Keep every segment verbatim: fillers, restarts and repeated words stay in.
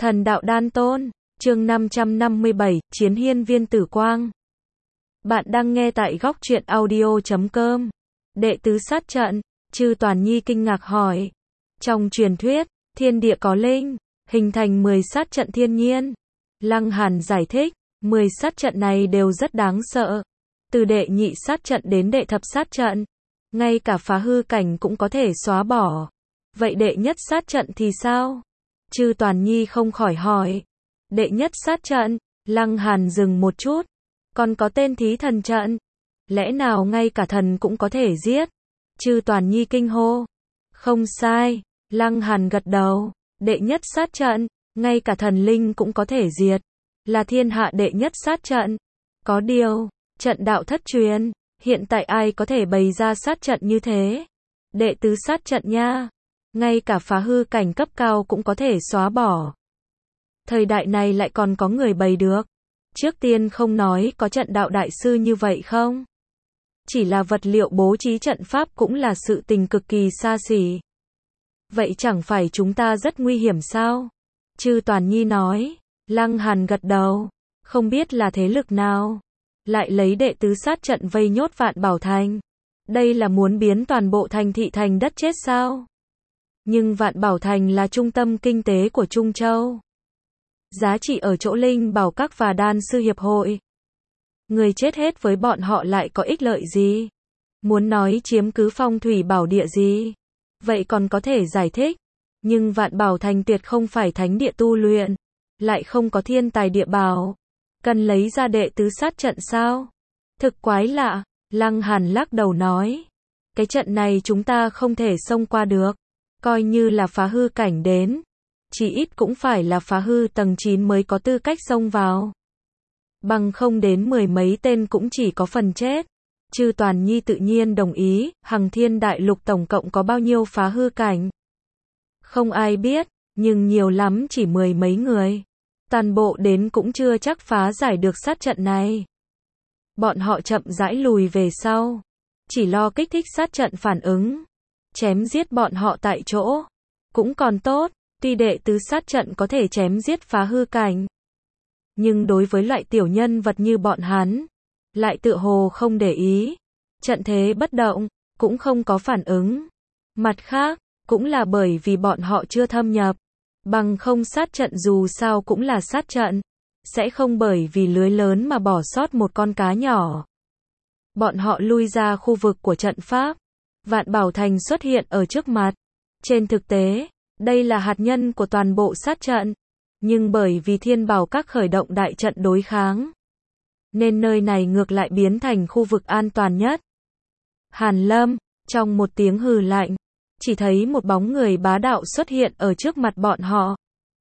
Thần đạo đan tôn, chương năm trăm năm mươi bảy, Chiến hiên viên tử quang. Bạn đang nghe tại góc truyện audio chấm com. Đệ tứ sát trận, Chư Toàn Nhi kinh ngạc hỏi. Trong truyền thuyết, thiên địa có linh, hình thành mười sát trận thiên nhiên. Lăng Hàn giải thích, mười sát trận này đều rất đáng sợ. Từ đệ nhị sát trận đến đệ thập sát trận, ngay cả phá hư cảnh cũng có thể xóa bỏ. Vậy đệ nhất sát trận thì sao? Chư Toàn Nhi không khỏi hỏi. Đệ nhất sát trận, Lăng Hàn dừng một chút. Còn có tên thí thần trận. Lẽ nào ngay cả thần cũng có thể giết? Chư Toàn Nhi kinh hô. Không sai, Lăng Hàn gật đầu. Đệ nhất sát trận, ngay cả thần linh cũng có thể diệt. Là thiên hạ đệ nhất sát trận. Có điều, trận đạo thất truyền, hiện tại ai có thể bày ra sát trận như thế? Đệ tứ sát trận nha. Ngay cả phá hư cảnh cấp cao cũng có thể xóa bỏ. Thời đại này lại còn có người bày được. Trước tiên không nói có trận đạo đại sư như vậy không? Chỉ là vật liệu bố trí trận pháp cũng là sự tình cực kỳ xa xỉ. Vậy chẳng phải chúng ta rất nguy hiểm sao? Chư Toàn Nhi nói. Lăng Hàn gật đầu. Không biết là thế lực nào lại lấy đệ tứ sát trận vây nhốt Vạn Bảo Thành. Đây là muốn biến toàn bộ thành thị thành đất chết sao? Nhưng Vạn Bảo Thành là trung tâm kinh tế của Trung Châu. Giá trị ở chỗ linh bảo các và đan sư hiệp hội. Người chết hết với bọn họ lại có ích lợi gì? Muốn nói chiếm cứ phong thủy bảo địa gì? Vậy còn có thể giải thích. Nhưng Vạn Bảo Thành tuyệt không phải thánh địa tu luyện. Lại không có thiên tài địa bảo. Cần lấy ra đệ tứ sát trận sao? Thực quái lạ. Lăng Hàn lắc đầu nói. Cái trận này chúng ta không thể xông qua được. Coi như là phá hư cảnh đến. Chỉ ít cũng phải là phá hư tầng chín mới có tư cách xông vào. Bằng không đến mười mấy tên cũng chỉ có phần chết. Chư Toàn Nhi tự nhiên đồng ý. Hằng Thiên Đại Lục tổng cộng có bao nhiêu phá hư cảnh? Không ai biết, nhưng nhiều lắm chỉ mười mấy người. Toàn bộ đến cũng chưa chắc phá giải được sát trận này. Bọn họ chậm rãi lùi về sau. Chỉ lo kích thích sát trận phản ứng. Chém giết bọn họ tại chỗ. Cũng còn tốt, tuy đệ tứ sát trận có thể chém giết phá hư cảnh. Nhưng đối với loại tiểu nhân vật như bọn hắn, lại tựa hồ không để ý. Trận thế bất động, cũng không có phản ứng. Mặt khác, cũng là bởi vì bọn họ chưa thâm nhập. Bằng không sát trận dù sao cũng là sát trận. Sẽ không bởi vì lưới lớn mà bỏ sót một con cá nhỏ. Bọn họ lui ra khu vực của trận pháp. Vạn Bảo Thành xuất hiện ở trước mặt. Trên thực tế, đây là hạt nhân của toàn bộ sát trận. Nhưng bởi vì Thiên Bảo Các khởi động đại trận đối kháng, nên nơi này ngược lại biến thành khu vực an toàn nhất. Hàn Lâm, trong một tiếng hừ lạnh, chỉ thấy một bóng người bá đạo xuất hiện ở trước mặt bọn họ.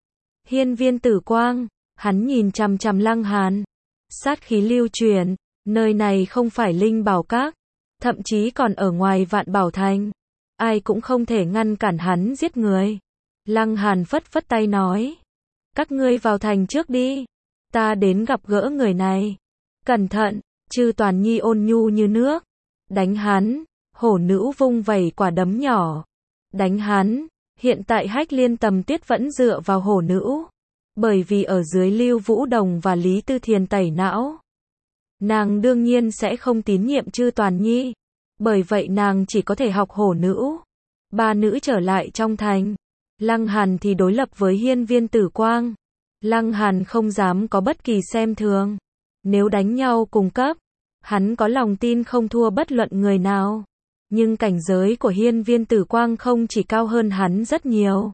Hiên viên tử quang, hắn nhìn chằm chằm Lăng Hàn. Sát khí lưu truyền, nơi này không phải linh bảo các. Thậm chí còn ở ngoài Vạn Bảo Thành. Ai cũng không thể ngăn cản hắn giết người. Lăng Hàn phất phất tay nói. Các ngươi vào thành trước đi. Ta đến gặp gỡ người này. Cẩn thận, Chư Toàn Nhi ôn nhu như nước. Đánh hắn, hổ nữ vung vẩy quả đấm nhỏ. Đánh hắn, hiện tại Hách Liên Tầm Tuyết vẫn dựa vào hổ nữ. Bởi vì ở dưới Lưu Vũ Đồng và Lý Tư Thiền tẩy não. Nàng đương nhiên sẽ không tín nhiệm Chư Toàn Nhi. Bởi vậy nàng chỉ có thể học hổ nữ. Ba nữ trở lại trong thành. Lăng Hàn thì đối lập với hiên viên tử quang. Lăng Hàn không dám có bất kỳ xem thường. Nếu đánh nhau cùng cấp, hắn có lòng tin không thua bất luận người nào. Nhưng cảnh giới của hiên viên tử quang không chỉ cao hơn hắn rất nhiều.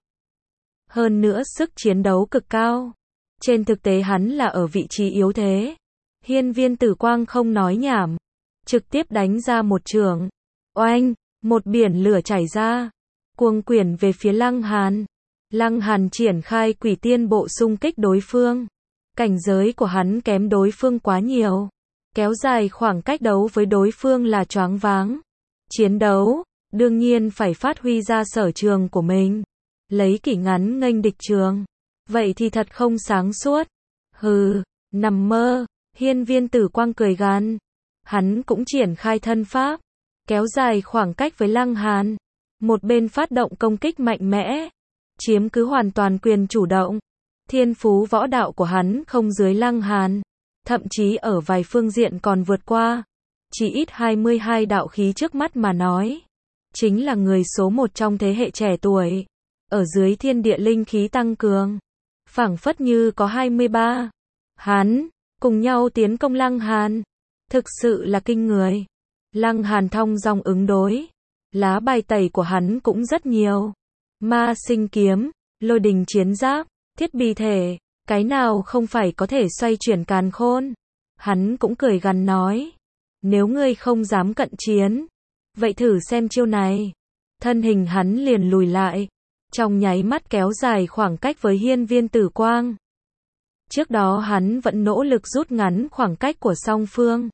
Hơn nữa sức chiến đấu cực cao. Trên thực tế hắn là ở vị trí yếu thế. Hiên viên tử quang không nói nhảm. Trực tiếp đánh ra một trường. Oanh, một biển lửa chảy ra. Cuồng quyển về phía Lăng Hàn. Lăng Hàn triển khai quỷ tiên bộ xung kích đối phương. Cảnh giới của hắn kém đối phương quá nhiều. Kéo dài khoảng cách đấu với đối phương là choáng váng. Chiến đấu, đương nhiên phải phát huy ra sở trường của mình. Lấy kỷ ngắn nghênh địch trường. Vậy thì thật không sáng suốt. Hừ, nằm mơ. Hiên viên tử quang cười gằn. Hắn cũng triển khai thân pháp. Kéo dài khoảng cách với Lăng Hàn. Một bên phát động công kích mạnh mẽ. Chiếm cứ hoàn toàn quyền chủ động. Thiên phú võ đạo của hắn không dưới Lăng Hàn, thậm chí ở vài phương diện còn vượt qua. Chỉ ít hai mươi hai đạo khí trước mắt mà nói, chính là người số một trong thế hệ trẻ tuổi. Ở dưới thiên địa linh khí tăng cường, phảng phất như có hai mươi ba. Hắn, cùng nhau tiến công Lăng Hàn. Thực sự là kinh người. Lăng Hàn thong dong ứng đối. Lá bài tẩy của hắn cũng rất nhiều. Ma sinh kiếm, lôi đình chiến giáp, thiết bị thể, cái nào không phải có thể xoay chuyển càn khôn. Hắn cũng cười gằn nói, nếu ngươi không dám cận chiến, vậy thử xem chiêu này. Thân hình hắn liền lùi lại, trong nháy mắt kéo dài khoảng cách với hiên viên tử quang. Trước đó hắn vẫn nỗ lực rút ngắn khoảng cách của song phương.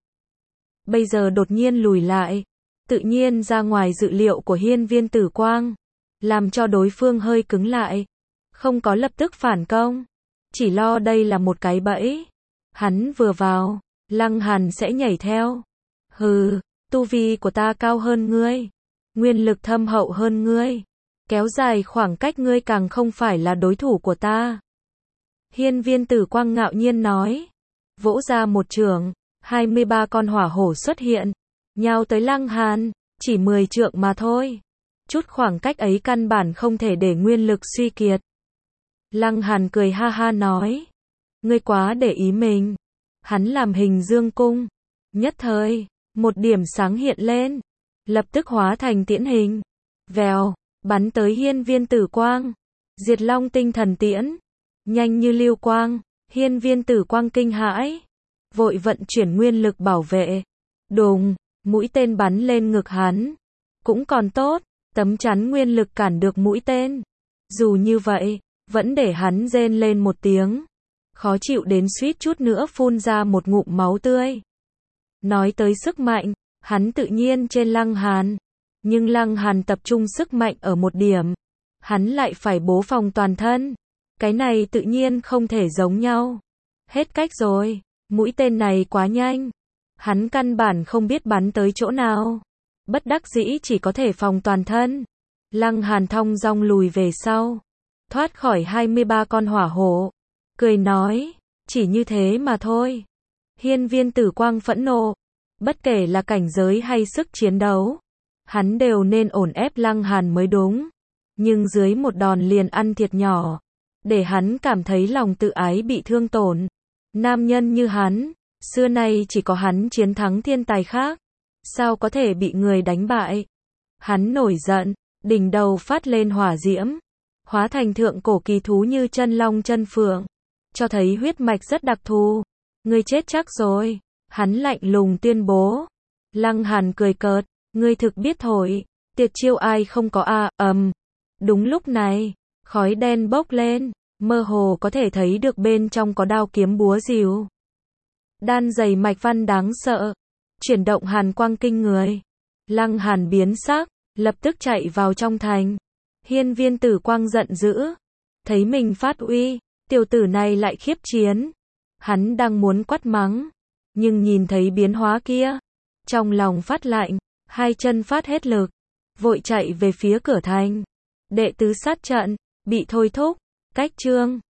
Bây giờ đột nhiên lùi lại, tự nhiên ra ngoài dự liệu của hiên viên tử quang, làm cho đối phương hơi cứng lại, không có lập tức phản công, chỉ lo đây là một cái bẫy. Hắn vừa vào, Lăng Hàn sẽ nhảy theo. Hừ, tu vi của ta cao hơn ngươi, nguyên lực thâm hậu hơn ngươi, kéo dài khoảng cách ngươi càng không phải là đối thủ của ta. Hiên viên tử quang ngạo nhiên nói, vỗ ra một chưởng, hai mươi ba con hỏa hổ xuất hiện, nhào tới Lăng Hàn, chỉ mười trượng mà thôi. Chút khoảng cách ấy căn bản không thể để nguyên lực suy kiệt. Lăng Hàn cười ha ha nói, ngươi quá để ý mình. Hắn làm hình dương cung, nhất thời, một điểm sáng hiện lên, lập tức hóa thành tiễn hình, vèo, bắn tới hiên viên tử quang. Diệt Long tinh thần tiễn, nhanh như lưu quang. Hiên viên tử quang kinh hãi, vội vận chuyển nguyên lực bảo vệ. Đùng, mũi tên bắn lên ngực hắn. Cũng còn tốt, tấm chắn nguyên lực cản được mũi tên. Dù như vậy, vẫn để hắn rên lên một tiếng, khó chịu đến suýt chút nữa phun ra một ngụm máu tươi. Nói tới sức mạnh, hắn tự nhiên trên Lăng Hàn, nhưng Lăng Hàn tập trung sức mạnh ở một điểm, hắn lại phải bố phòng toàn thân. Cái này tự nhiên không thể giống nhau. Hết cách rồi, mũi tên này quá nhanh, hắn căn bản không biết bắn tới chỗ nào. Bất đắc dĩ chỉ có thể phòng toàn thân. Lăng Hàn thong dong lùi về sau, thoát khỏi hai mươi ba con hỏa hổ, cười nói, chỉ như thế mà thôi. Hiên viên tử quang phẫn nộ, bất kể là cảnh giới hay sức chiến đấu, hắn đều nên ổn ép Lăng Hàn mới đúng. Nhưng dưới một đòn liền ăn thiệt nhỏ, để hắn cảm thấy lòng tự ái bị thương tổn. Nam nhân như hắn, xưa nay chỉ có hắn chiến thắng thiên tài khác, sao có thể bị người đánh bại. Hắn nổi giận, đỉnh đầu phát lên hỏa diễm, hóa thành thượng cổ kỳ thú như chân long chân phượng, cho thấy huyết mạch rất đặc thù. Ngươi chết chắc rồi, hắn lạnh lùng tuyên bố. Lăng Hàn cười cợt, ngươi thực biết thổi, tiệt chiêu ai không có a, ầm. Um. Đúng lúc này, khói đen bốc lên, mơ hồ có thể thấy được bên trong có đao kiếm búa rìu. Đan dày mạch văn đáng sợ, chuyển động hàn quang kinh người. Lăng Hàn biến sắc, lập tức chạy vào trong thành. Hiên viên tử quang giận dữ, thấy mình phát uy, tiểu tử này lại khiếp chiến. Hắn đang muốn quát mắng, nhưng nhìn thấy biến hóa kia, trong lòng phát lạnh, hai chân phát hết lực, vội chạy về phía cửa thành. Đệ tứ sát trận, bị thôi thúc, cách chương.